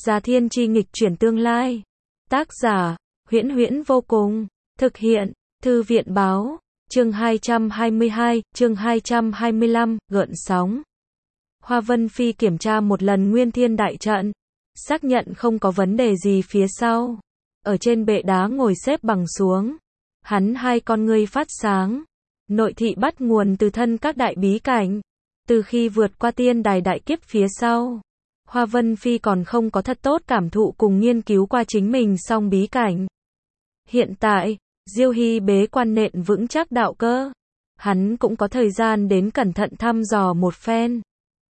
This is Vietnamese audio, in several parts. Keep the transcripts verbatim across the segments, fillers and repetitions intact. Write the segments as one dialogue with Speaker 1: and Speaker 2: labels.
Speaker 1: Già Thiên Chi nghịch chuyển tương lai. Tác giả, Huyễn Huyễn vô cùng. Thực hiện, Thư viện báo. Chương hai trăm hai mươi hai, chương hai trăm hai mươi lăm, gợn sóng. Hoa Vân Phi kiểm tra một lần Nguyên Thiên đại trận, xác nhận không có vấn đề gì phía sau. Ở trên bệ đá ngồi xếp bằng xuống, hắn hai con ngươi phát sáng. Nội thị bắt nguồn từ thân các đại bí cảnh. Từ khi vượt qua tiên đài đại kiếp phía sau, Hoa Vân Phi còn không có thật tốt cảm thụ cùng nghiên cứu qua chính mình song bí cảnh. Hiện tại, Diêu Hy bế quan nện vững chắc đạo cơ. Hắn cũng có thời gian đến cẩn thận thăm dò một phen.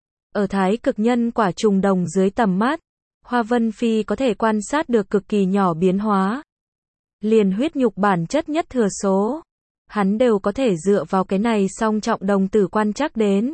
Speaker 1: Ở thái cực nhân quả trùng đồng dưới tầm mắt, Hoa Vân Phi có thể quan sát được cực kỳ nhỏ biến hóa. Liền huyết nhục bản chất nhất thừa số, hắn đều có thể dựa vào cái này song trọng đồng tử quan trắc đến.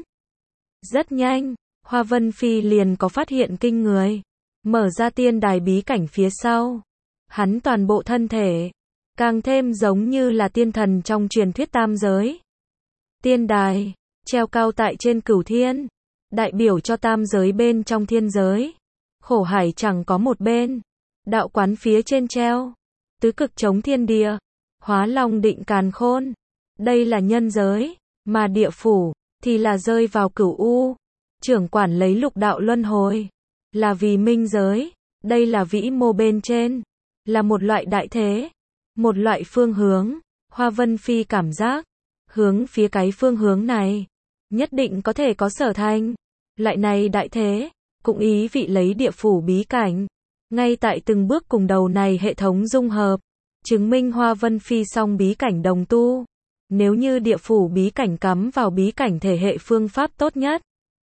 Speaker 1: Rất nhanh, Hoa Vân Phi liền có phát hiện kinh người. Mở ra tiên đài bí cảnh phía sau, hắn toàn bộ thân thể càng thêm giống như là tiên thần trong truyền thuyết tam giới. Tiên đài treo cao tại trên cửu thiên, đại biểu cho tam giới bên trong thiên giới. Khổ hải chẳng có một bên, đạo quán phía trên treo tứ cực chống thiên địa, hóa long định càn khôn. Đây là nhân giới, mà địa phủ thì là rơi vào cửu u. Trưởng quản lấy lục đạo luân hồi, là vì minh giới. Đây là vĩ mô bên trên, là một loại đại thế, một loại phương hướng. Hoa Vân Phi cảm giác, hướng phía cái phương hướng này, nhất định có thể có sở thành. Loại này đại thế, cũng ý vị lấy địa phủ bí cảnh, ngay tại từng bước cùng đầu này hệ thống dung hợp, chứng minh Hoa Vân Phi song bí cảnh đồng tu. Nếu như địa phủ bí cảnh cắm vào bí cảnh thể hệ phương pháp tốt nhất.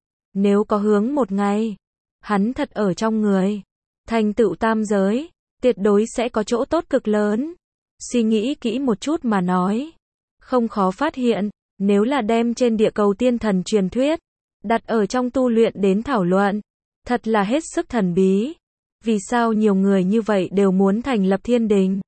Speaker 1: Nếu có hướng một ngày, hắn thật ở trong người, thành tựu tam giới, tuyệt đối sẽ có chỗ tốt cực lớn. Suy nghĩ kỹ một chút mà nói, không khó phát hiện, nếu là đem trên địa cầu tiên thần truyền thuyết, đặt ở trong tu luyện đến thảo luận, thật là hết sức thần bí. Vì sao nhiều người như vậy đều muốn thành lập thiên đình?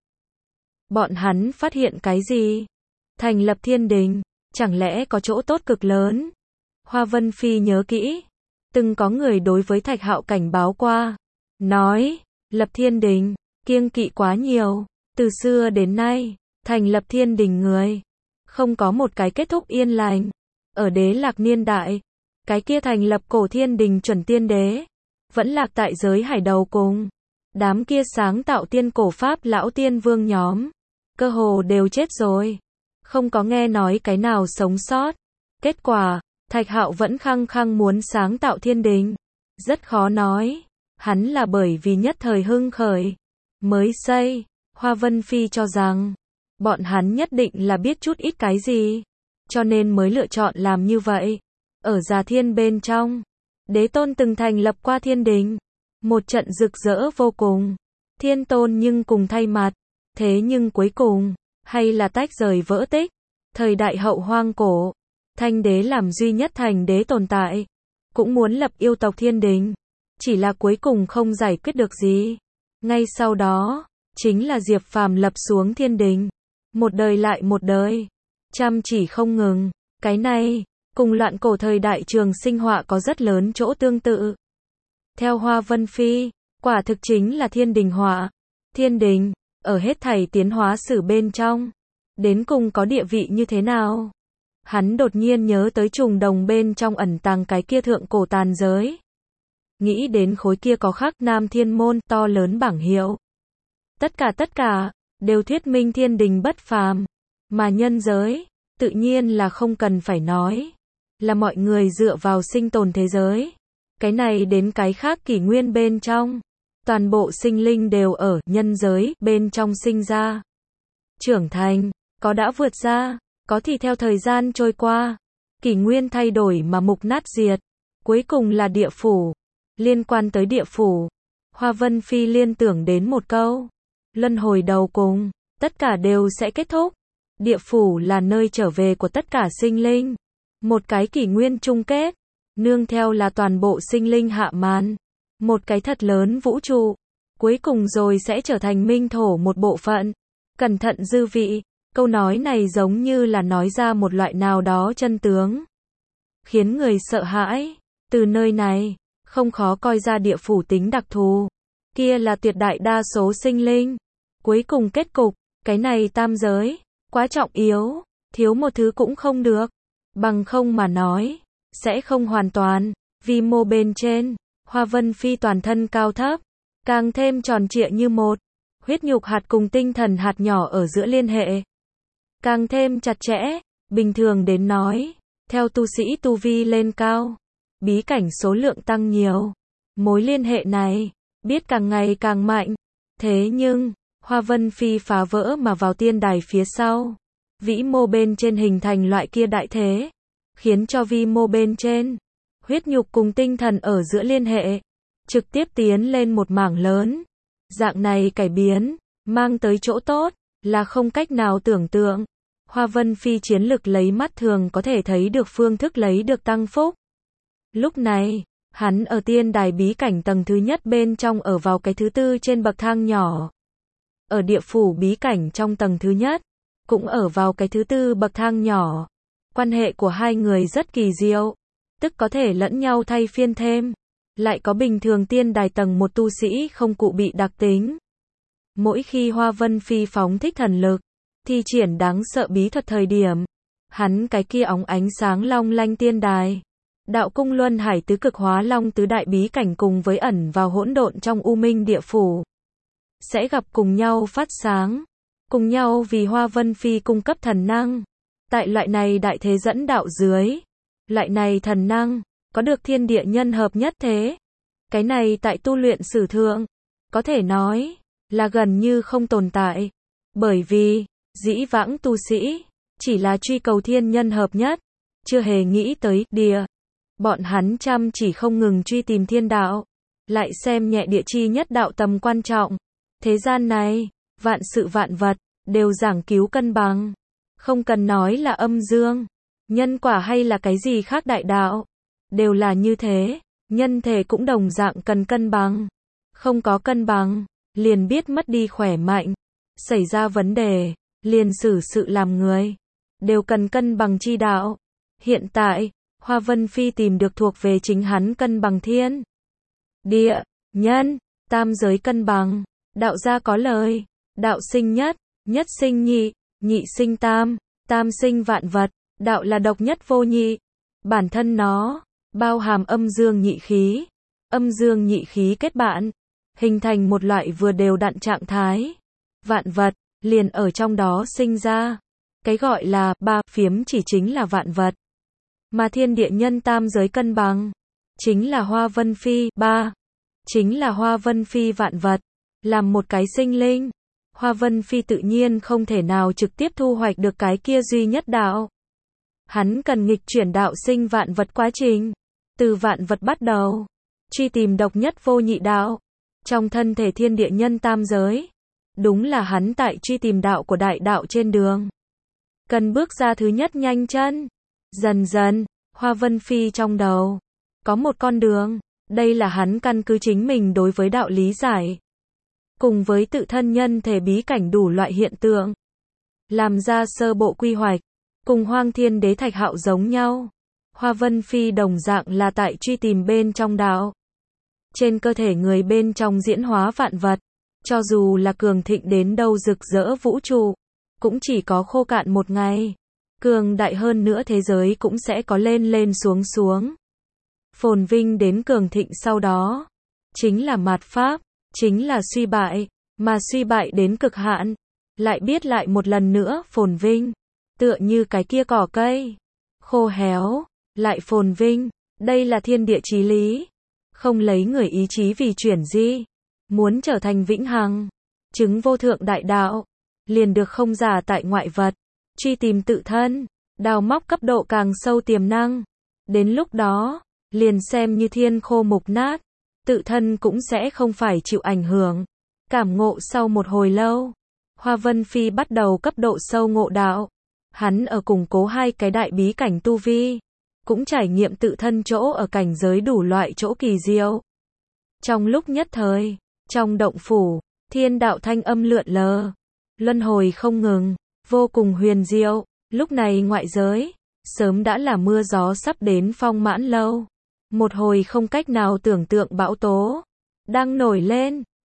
Speaker 1: Bọn hắn phát hiện cái gì? Thành lập thiên đình, chẳng lẽ có chỗ tốt cực lớn? Hoa Vân Phi nhớ kỹ, từng có người đối với Thạch Hạo cảnh báo qua, nói, lập thiên đình, kiêng kỵ quá nhiều. Từ xưa đến nay, thành lập thiên đình người, không có một cái kết thúc yên lành. Ở Đế Lạc niên đại, cái kia thành lập cổ thiên đình chuẩn tiên đế, vẫn lạc tại giới hải đầu cùng. Đám kia sáng tạo tiên cổ pháp lão tiên vương nhóm, cơ hồ đều chết rồi, không có nghe nói cái nào sống sót. Kết quả, Thạch Hạo vẫn khăng khăng muốn sáng tạo thiên đình. Rất khó nói, hắn là bởi vì nhất thời hưng khởi mới xây. Hoa Vân Phi cho rằng, bọn hắn nhất định là biết chút ít cái gì, cho nên mới lựa chọn làm như vậy. Ở Già Thiên bên trong, Đế Tôn từng thành lập qua thiên đình, một trận rực rỡ vô cùng. Thiên Tôn nhưng cùng thay mặt, thế nhưng cuối cùng, hay là tách rời vỡ tích. Thời đại hậu hoang cổ, Thanh Đế làm duy nhất thành đế tồn tại, cũng muốn lập yêu tộc thiên đình, chỉ là cuối cùng không giải quyết được gì. Ngay sau đó, chính là Diệp Phàm lập xuống thiên đình, một đời lại một đời, chăm chỉ không ngừng. Cái này, cùng loạn cổ thời đại trường sinh họa có rất lớn chỗ tương tự. Theo Hoa Vân Phi, quả thực chính là thiên đình họa. Thiên đình, ở hết thảy tiến hóa sử bên trong, đến cùng có địa vị như thế nào? Hắn đột nhiên nhớ tới trùng đồng bên trong ẩn tàng cái kia thượng cổ tàn giới. Nghĩ đến khối kia có khắc Nam Thiên Môn to lớn bảng hiệu. Tất cả tất cả, đều thuyết minh thiên đình bất phàm. Mà nhân giới, tự nhiên là không cần phải nói, là mọi người dựa vào sinh tồn thế giới. Cái này đến cái khác kỷ nguyên bên trong, toàn bộ sinh linh đều ở nhân giới bên trong sinh ra, trưởng thành, có đã vượt ra, có thì theo thời gian trôi qua, kỷ nguyên thay đổi mà mục nát diệt. Cuối cùng là địa phủ. Liên quan tới địa phủ, Hoa Vân Phi liên tưởng đến một câu, luân hồi đầu cùng, tất cả đều sẽ kết thúc. Địa phủ là nơi trở về của tất cả sinh linh, một cái kỷ nguyên chung kết, nương theo là toàn bộ sinh linh hạ màn, một cái thật lớn vũ trụ, cuối cùng rồi sẽ trở thành minh thổ một bộ phận. Cẩn thận dư vị, câu nói này giống như là nói ra một loại nào đó chân tướng, khiến người sợ hãi. Từ nơi này, không khó coi ra địa phủ tính đặc thù. kia là tuyệt đại đa số sinh linh. Cuối cùng kết cục, cái này tam giới, quá trọng yếu, thiếu một thứ cũng không được. Bằng không mà nói, sẽ không hoàn toàn, vi mô bên trên, Hoa Vân Phi toàn thân cao thấp, càng thêm tròn trịa như một, huyết nhục hạt cùng tinh thần hạt nhỏ ở giữa liên hệ. Càng thêm chặt chẽ, bình thường đến nói, theo tu sĩ tu vi lên cao, bí cảnh số lượng tăng nhiều, mối liên hệ này, biết càng ngày càng mạnh. Thế nhưng, Hoa Vân Phi phá vỡ mà vào tiên đài phía sau, vĩ mô bên trên hình thành loại kia đại thế, khiến cho vi mô bên trên, huyết nhục cùng tinh thần ở giữa liên hệ, trực tiếp tiến lên một mảng lớn. Dạng này cải biến, mang tới chỗ tốt, là không cách nào tưởng tượng. Hoa Vân Phi chiến lực lấy mắt thường có thể thấy được phương thức lấy được tăng phúc. Lúc này, hắn ở tiên đài bí cảnh tầng thứ nhất bên trong ở vào cái thứ tư trên bậc thang nhỏ. Ở địa phủ bí cảnh trong tầng thứ nhất, cũng ở vào cái thứ tư bậc thang nhỏ. Quan hệ của hai người rất kỳ diệu, tức có thể lẫn nhau thay phiên thêm. Lại có bình thường tiên đài tầng một tu sĩ không cụ bị đặc tính. Mỗi khi Hoa Vân Phi phóng thích thần lực, thi triển đáng sợ bí thuật thời điểm, hắn cái kia óng ánh sáng long lanh tiên đài, đạo cung luân hải tứ cực hóa long tứ đại bí cảnh cùng với ẩn vào hỗn độn trong u minh địa phủ, sẽ gặp cùng nhau phát sáng, cùng nhau vì Hoa Vân Phi cung cấp thần năng. Tại loại này đại thế dẫn đạo dưới, loại này thần năng, có được thiên địa nhân hợp nhất thế. Cái này tại tu luyện sử thượng, có thể nói, là gần như không tồn tại. Bởi vì, dĩ vãng tu sĩ, chỉ là truy cầu thiên nhân hợp nhất, chưa hề nghĩ tới địa. Bọn hắn chăm chỉ không ngừng truy tìm thiên đạo, lại xem nhẹ địa chi nhất đạo tầm quan trọng. Thế gian này, vạn sự vạn vật, đều giảng cứu cân bằng. Không cần nói là âm dương, nhân quả hay là cái gì khác đại đạo. Đều là như thế, nhân thể cũng đồng dạng cần cân bằng. Không có cân bằng, liền biết mất đi khỏe mạnh. Xảy ra vấn đề, liền xử sự làm người. Đều cần cân bằng chi đạo. Hiện tại, Hoa Vân Phi tìm được thuộc về chính hắn cân bằng thiên, địa, nhân, tam giới cân bằng. Đạo gia có lời, đạo sinh nhất, nhất sinh nhị, nhị sinh tam, tam sinh vạn vật. Đạo là độc nhất vô nhị. Bản thân nó bao hàm âm dương nhị khí, âm dương nhị khí kết bạn, hình thành một loại vừa đều đặn trạng thái. Vạn vật, liền ở trong đó sinh ra. Cái gọi là ba phiếm chỉ chính là vạn vật. Mà thiên địa nhân tam giới cân bằng, chính là Hoa Vân Phi, ba, chính là Hoa Vân Phi vạn vật. Làm một cái sinh linh, Hoa Vân Phi tự nhiên không thể nào trực tiếp thu hoạch được cái kia duy nhất đạo. Hắn cần nghịch chuyển đạo sinh vạn vật quá trình. Từ vạn vật bắt đầu, truy tìm độc nhất vô nhị đạo. Trong thân thể thiên địa nhân tam giới, đúng là hắn tại truy tìm đạo của đại đạo trên đường. Cần bước ra thứ nhất nhanh chân. Dần dần, Hoa Vân Phi trong đầu, có một con đường. Đây là hắn căn cứ chính mình đối với đạo lý giải. Cùng với tự thân nhân thể bí cảnh đủ loại hiện tượng. Làm ra sơ bộ quy hoạch. Cùng Hoang Thiên Đế Thạch Hạo giống nhau. Hoa Vân Phi đồng dạng là tại truy tìm bên trong đạo. Trên cơ thể người bên trong diễn hóa vạn vật. Cho dù là cường thịnh đến đâu rực rỡ vũ trụ, cũng chỉ có khô cạn một ngày. Cường đại hơn nữa thế giới cũng sẽ có lên lên xuống xuống. Phồn vinh đến cường thịnh sau đó, chính là mạt pháp, chính là suy bại, mà suy bại đến cực hạn, lại biết lại một lần nữa phồn vinh. Tựa như cái kia cỏ cây, khô héo, lại phồn vinh. Đây là thiên địa chí lý. Không lấy người ý chí vì chuyển di, muốn trở thành vĩnh hằng, chứng vô thượng đại đạo, liền được không giả tại ngoại vật, truy tìm tự thân, đào móc cấp độ càng sâu tiềm năng. Đến lúc đó, liền xem như thiên khô mục nát, tự thân cũng sẽ không phải chịu ảnh hưởng. Cảm ngộ sau một hồi lâu, Hoa Vân Phi bắt đầu cấp độ sâu ngộ đạo. Hắn ở củng cố hai cái đại bí cảnh tu vi, cũng trải nghiệm tự thân chỗ ở cảnh giới đủ loại chỗ kỳ diệu. Trong lúc nhất thời, trong động phủ, thiên đạo thanh âm lượn lờ, luân hồi không ngừng, vô cùng huyền diệu. Lúc này ngoại giới, sớm đã là mưa gió sắp đến phong mãn lâu. Một hồi không cách nào tưởng tượng bão tố đang nổi lên.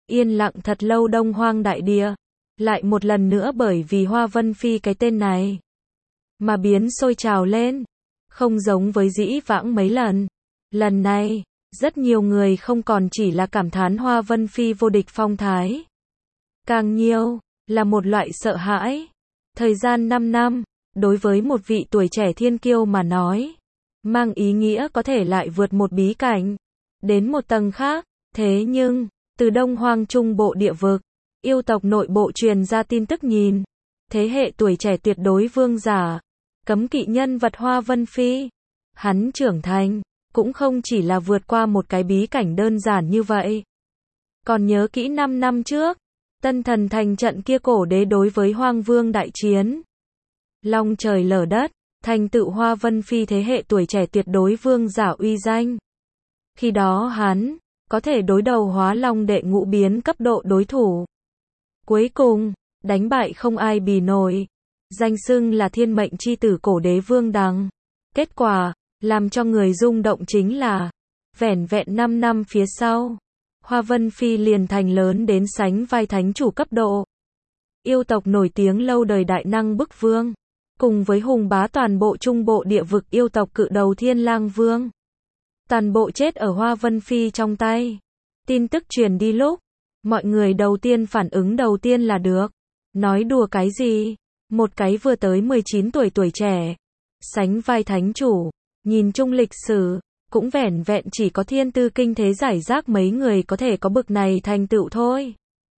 Speaker 1: Yên lặng thật lâu Đông Hoang đại địa, lại một lần nữa bởi vì Hoa Vân Phi cái tên này, mà biến sôi trào lên, không giống với dĩ vãng mấy lần. Lần này, rất nhiều người không còn chỉ là cảm thán Hoa Vân Phi vô địch phong thái. Càng nhiều, là một loại sợ hãi. Thời gian năm năm, đối với một vị tuổi trẻ thiên kiêu mà nói, mang ý nghĩa có thể lại vượt một bí cảnh, đến một tầng khác. Thế nhưng, từ Đông Hoang Trung Bộ địa vực, yêu tộc nội bộ truyền ra tin tức nhìn, thế hệ tuổi trẻ tuyệt đối vương giả, cấm kỵ nhân vật Hoa Vân Phi. Hắn trưởng thành, cũng không chỉ là vượt qua một cái bí cảnh đơn giản như vậy. Còn nhớ kỹ năm năm trước, Tân Thần Thành trận kia cổ đế đối với Hoang Vương đại chiến. Long trời lở đất, thành tựu Hoa Vân Phi thế hệ tuổi trẻ tuyệt đối vương giả uy danh. Khi đó hắn, có thể đối đầu Hóa Long đệ ngũ biến cấp độ đối thủ. Cuối cùng, đánh bại không ai bì nổi. Danh xưng là thiên mệnh chi tử cổ đế vương đằng. Kết quả, làm cho người rung động chính là, vẻn vẹn năm năm phía sau, Hoa Vân Phi liền thành lớn đến sánh vai thánh chủ cấp độ. Yêu tộc nổi tiếng lâu đời đại năng bức vương, cùng với hùng bá toàn bộ trung bộ địa vực yêu tộc cự đầu Thiên Lang Vương. Toàn bộ chết ở Hoa Vân Phi trong tay. Tin tức truyền đi lúc, mọi người đầu tiên phản ứng đầu tiên là được. Nói đùa cái gì? Một cái vừa tới mười chín tuổi tuổi trẻ, sánh vai thánh chủ, nhìn chung lịch sử, cũng vẻn vẹn chỉ có thiên tư kinh thế giải rác mấy người có thể có bực này thành tựu thôi.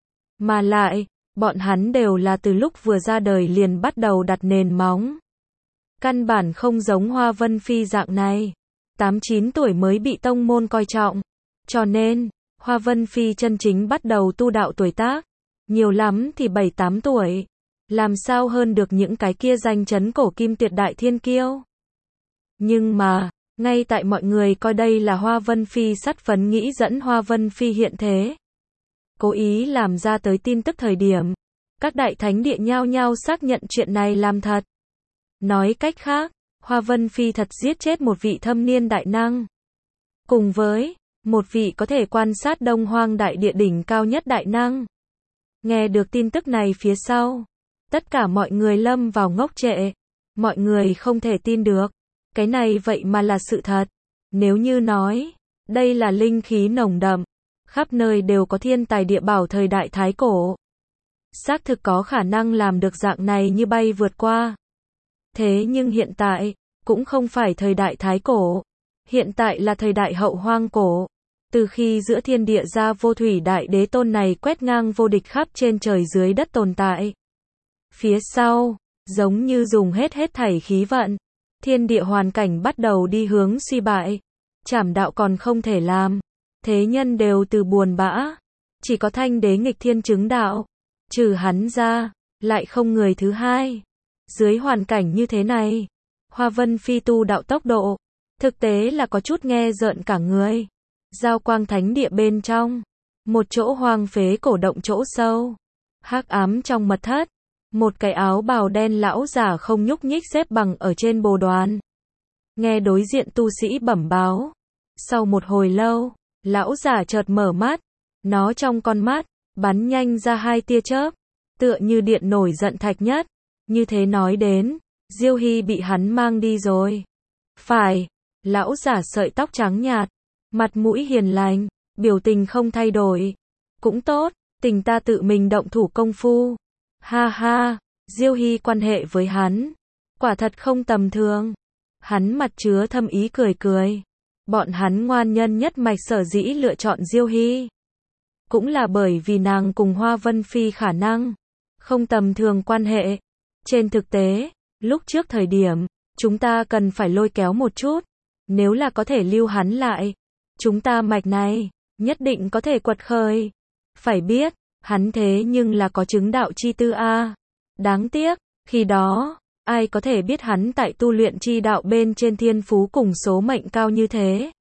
Speaker 1: Mà lại, bọn hắn đều là từ lúc vừa ra đời liền bắt đầu đặt nền móng. Căn bản không giống Hoa Vân Phi dạng này. tám chín tuổi mới bị tông môn coi trọng. Cho nên, Hoa Vân Phi chân chính bắt đầu tu đạo tuổi tác. Nhiều lắm thì bảy tám tuổi. Làm sao hơn được những cái kia danh chấn cổ kim tuyệt đại thiên kiêu. Nhưng mà, ngay tại mọi người coi đây là Hoa Vân Phi sắt phấn nghĩ dẫn Hoa Vân Phi hiện thế, cố ý làm ra tới tin tức thời điểm, các đại thánh địa nhao nhao xác nhận chuyện này làm thật. Nói cách khác, Hoa Vân Phi thật giết chết một vị thâm niên đại năng. Cùng với, một vị có thể quan sát Đông Hoang đại địa đỉnh cao nhất đại năng. Nghe được tin tức này phía sau, tất cả mọi người lâm vào ngốc trệ. Mọi người không thể tin được. Cái này vậy mà là sự thật. Nếu như nói, đây là linh khí nồng đậm, khắp nơi đều có thiên tài địa bảo thời đại thái cổ. Xác thực có khả năng làm được dạng này như bay vượt qua. Thế nhưng hiện tại, cũng không phải thời đại thái cổ. Hiện tại là thời đại hậu hoang cổ. Từ khi giữa thiên địa ra vô thủy đại đế tôn này quét ngang vô địch khắp trên trời dưới đất tồn tại. Phía sau, giống như dùng hết hết thảy khí vận. Thiên địa hoàn cảnh bắt đầu đi hướng suy bại. Trảm đạo còn không thể làm. Thế nhân đều từ buồn bã. Chỉ có thanh đế nghịch thiên chứng đạo. Trừ hắn ra, lại không người thứ hai. Dưới hoàn cảnh như thế này, Hoa Vân Phi tu đạo tốc độ, thực tế là có chút nghe rợn cả người. Giao quang thánh địa bên trong, một chỗ hoang phế cổ động chỗ sâu, hắc ám trong mật thất, một cái áo bào đen lão giả không nhúc nhích xếp bằng ở trên bồ đoàn. Nghe đối diện tu sĩ bẩm báo. Sau một hồi lâu, lão giả chợt mở mắt, nó trong con mắt, bắn nhanh ra hai tia chớp, tựa như điện nổi giận thạch nhất. Như thế nói đến, Diêu Hy bị hắn mang đi rồi. Phải, lão giả sợi tóc trắng nhạt, mặt mũi hiền lành, biểu tình không thay đổi. Cũng tốt, tình ta tự mình động thủ công phu. Ha ha, Diêu Hy quan hệ với hắn, quả thật không tầm thường. Hắn mặt chứa thâm ý cười cười. Bọn hắn ngoan nhân nhất mạch sở dĩ lựa chọn Diêu Hy, cũng là bởi vì nàng cùng Hoa Vân Phi khả năng không tầm thường quan hệ. Trên thực tế, lúc trước thời điểm, chúng ta cần phải lôi kéo một chút. Nếu là có thể lưu hắn lại, chúng ta mạch này, nhất định có thể quật khởi. Phải biết, hắn thế nhưng là có chứng đạo chi tư a. Đáng tiếc, khi đó, ai có thể biết hắn tại tu luyện chi đạo bên trên thiên phú cùng số mệnh cao như thế.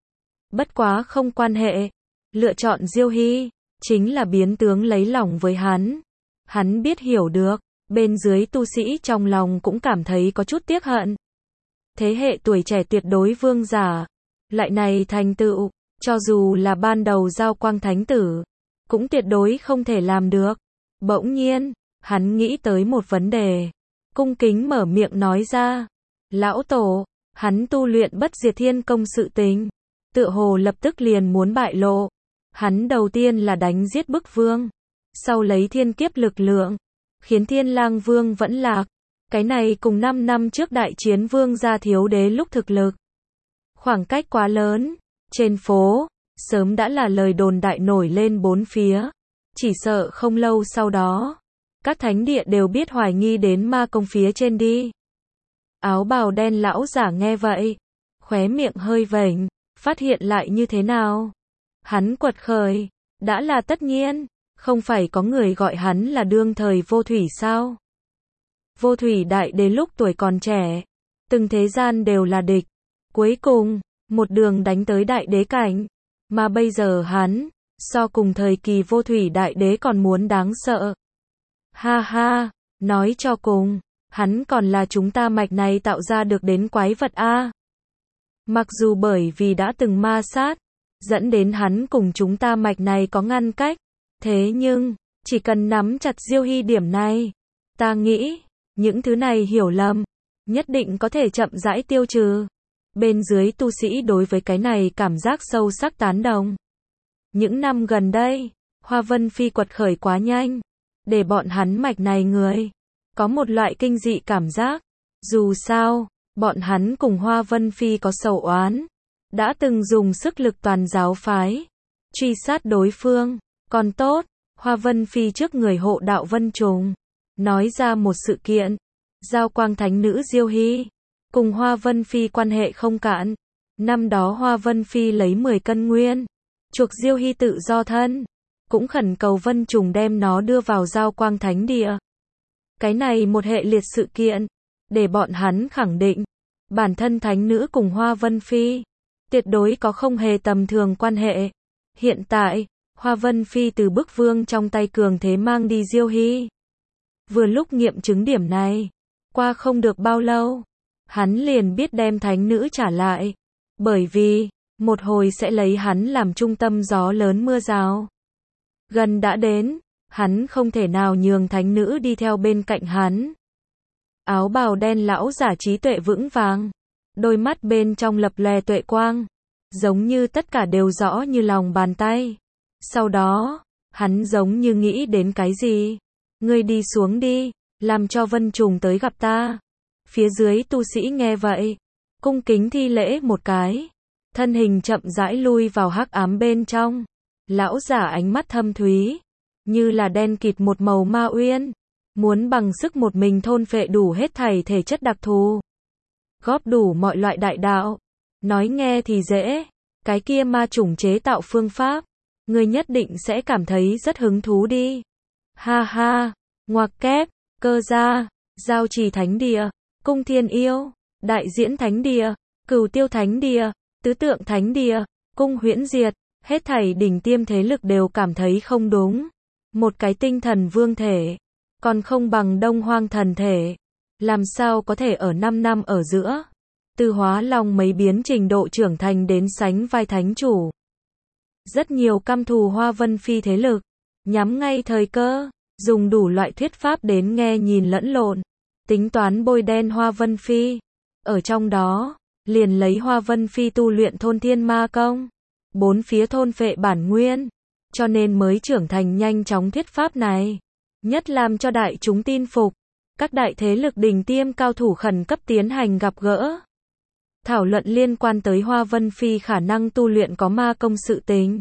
Speaker 1: Bất quá không quan hệ. Lựa chọn Diêu Hy, chính là biến tướng lấy lòng với hắn. Hắn biết hiểu được, bên dưới tu sĩ trong lòng cũng cảm thấy có chút tiếc hận. Thế hệ tuổi trẻ tuyệt đối vương giả, lại này thành tựu, cho dù là ban đầu giao quang thánh tử, cũng tuyệt đối không thể làm được. Bỗng nhiên, hắn nghĩ tới một vấn đề. Cung kính mở miệng nói ra. Lão tổ, hắn tu luyện bất diệt thiên công sự tình. Tựa hồ lập tức liền muốn bại lộ. Hắn đầu tiên là đánh giết bức vương. Sau lấy thiên kiếp lực lượng. Khiến thiên lang vương vẫn lạc. Cái này cùng năm năm trước đại chiến vương gia thiếu đế lúc thực lực. Khoảng cách quá lớn. Trên phố, sớm đã là lời đồn đại nổi lên bốn phía. Chỉ sợ không lâu sau đó. Các thánh địa đều biết hoài nghi đến ma công phía trên đi. Áo bào đen lão giả nghe vậy. Khóe miệng hơi vểnh. Phát hiện lại như thế nào? Hắn quật khởi. Đã là tất nhiên. Không phải có người gọi hắn là đương thời vô thủy sao? Vô thủy đại đế lúc tuổi còn trẻ. Từng thế gian đều là địch. Cuối cùng, một đường đánh tới đại đế cảnh. Mà bây giờ hắn, so cùng thời kỳ vô thủy đại đế còn muốn đáng sợ. Ha ha, nói cho cùng, hắn còn là chúng ta mạch này tạo ra được đến quái vật a. Mặc dù bởi vì đã từng ma sát, dẫn đến hắn cùng chúng ta mạch này có ngăn cách. Thế nhưng, chỉ cần nắm chặt Diêu Hy điểm này, ta nghĩ, những thứ này hiểu lầm, nhất định có thể chậm rãi tiêu trừ. Bên dưới tu sĩ đối với cái này cảm giác sâu sắc tán đồng. Những năm gần đây, Hoa Vân Phi quật khởi quá nhanh, để bọn hắn mạch này người có một loại kinh dị cảm giác. Dù sao, bọn hắn cùng Hoa Vân Phi có sầu oán, đã từng dùng sức lực toàn giáo phái truy sát đối phương. Còn tốt, Hoa Vân Phi trước người hộ đạo Vân Trùng nói ra một sự kiện. Giao Quang Thánh Nữ Diêu Hy cùng Hoa Vân Phi quan hệ không cạn. Năm đó Hoa Vân Phi lấy mười cân nguyên chuộc Diêu Hy tự do thân, cũng khẩn cầu Vân Trùng đem nó đưa vào Giao Quang Thánh Địa. Cái này một hệ liệt sự kiện, để bọn hắn khẳng định, bản thân Thánh Nữ cùng Hoa Vân Phi tuyệt đối có không hề tầm thường quan hệ. Hiện tại, Hoa Vân Phi từ bức vương trong tay cường thế mang đi Diêu Hy. Vừa lúc nghiệm chứng điểm này, qua không được bao lâu, hắn liền biết đem Thánh Nữ trả lại. Bởi vì, một hồi sẽ lấy hắn làm trung tâm gió lớn mưa rào. Gần đã đến, hắn không thể nào nhường Thánh Nữ đi theo bên cạnh hắn. Áo bào đen lão giả trí tuệ vững vàng, đôi mắt bên trong lập lòe tuệ quang, giống như tất cả đều rõ như lòng bàn tay. Sau đó, hắn giống như nghĩ đến cái gì. Ngươi đi xuống đi, làm cho Vân Trùng tới gặp ta. Phía dưới tu sĩ nghe vậy, cung kính thi lễ một cái, thân hình chậm rãi lui vào hắc ám bên trong. Lão giả ánh mắt thâm thúy, như là đen kịt một màu ma uyên, muốn bằng sức một mình thôn phệ đủ hết thảy thể chất đặc thù, góp đủ mọi loại đại đạo. Nói nghe thì dễ, cái kia ma chủng chế tạo phương pháp, ngươi nhất định sẽ cảm thấy rất hứng thú đi. Ha ha, ngoặc kép, Cơ Gia, Giao Trì Thánh Địa, Cung Thiên Yêu, Đại Diễn Thánh Địa, Cửu Tiêu Thánh Địa, Tứ Tượng Thánh Địa, Cung Huyễn Diệt, hết thảy đỉnh tiêm thế lực đều cảm thấy không đúng. Một cái tinh thần vương thể, còn không bằng Đông Hoang thần thể, làm sao có thể ở năm năm ở giữa, từ hóa long mấy biến trình độ trưởng thành đến sánh vai thánh chủ. Rất nhiều căm thù Hoa Vân Phi thế lực, nhắm ngay thời cơ, dùng đủ loại thuyết pháp đến nghe nhìn lẫn lộn, tính toán bôi đen Hoa Vân Phi. Ở trong đó, liền lấy Hoa Vân Phi tu luyện thôn thiên ma công, bốn phía thôn phệ bản nguyên, cho nên mới trưởng thành nhanh chóng thuyết pháp này. Nhất làm cho đại chúng tin phục, các đại thế lực đỉnh tiêm cao thủ khẩn cấp tiến hành gặp gỡ. Thảo luận liên quan tới Hoa Vân Phi khả năng tu luyện có ma công sự tình.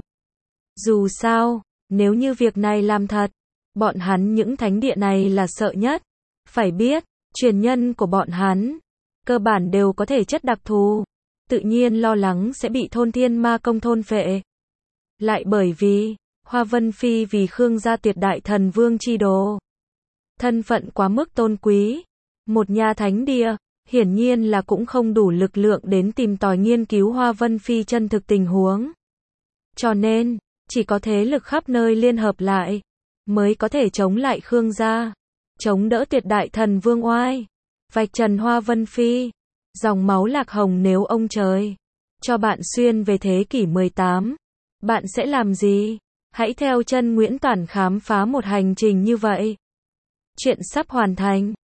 Speaker 1: Dù sao, nếu như việc này làm thật, bọn hắn những thánh địa này là sợ nhất. Phải biết, truyền nhân của bọn hắn, cơ bản đều có thể chất đặc thù, tự nhiên lo lắng sẽ bị thôn thiên ma công thôn phệ. Lại bởi vì, Hoa Vân Phi vì Khương gia tuyệt đại thần vương chi đồ, thân phận quá mức tôn quý, một nhà thánh địa, hiển nhiên là cũng không đủ lực lượng đến tìm tòi nghiên cứu Hoa Vân Phi chân thực tình huống. Cho nên, chỉ có thế lực khắp nơi liên hợp lại, mới có thể chống lại Khương gia, chống đỡ tuyệt đại thần vương oai, vạch trần Hoa Vân Phi. Dòng máu lạc hồng, nếu ông trời cho bạn xuyên về thế kỷ mười tám, bạn sẽ làm gì? Hãy theo chân Nguyễn Toản khám phá một hành trình như vậy. Chuyện sắp hoàn thành.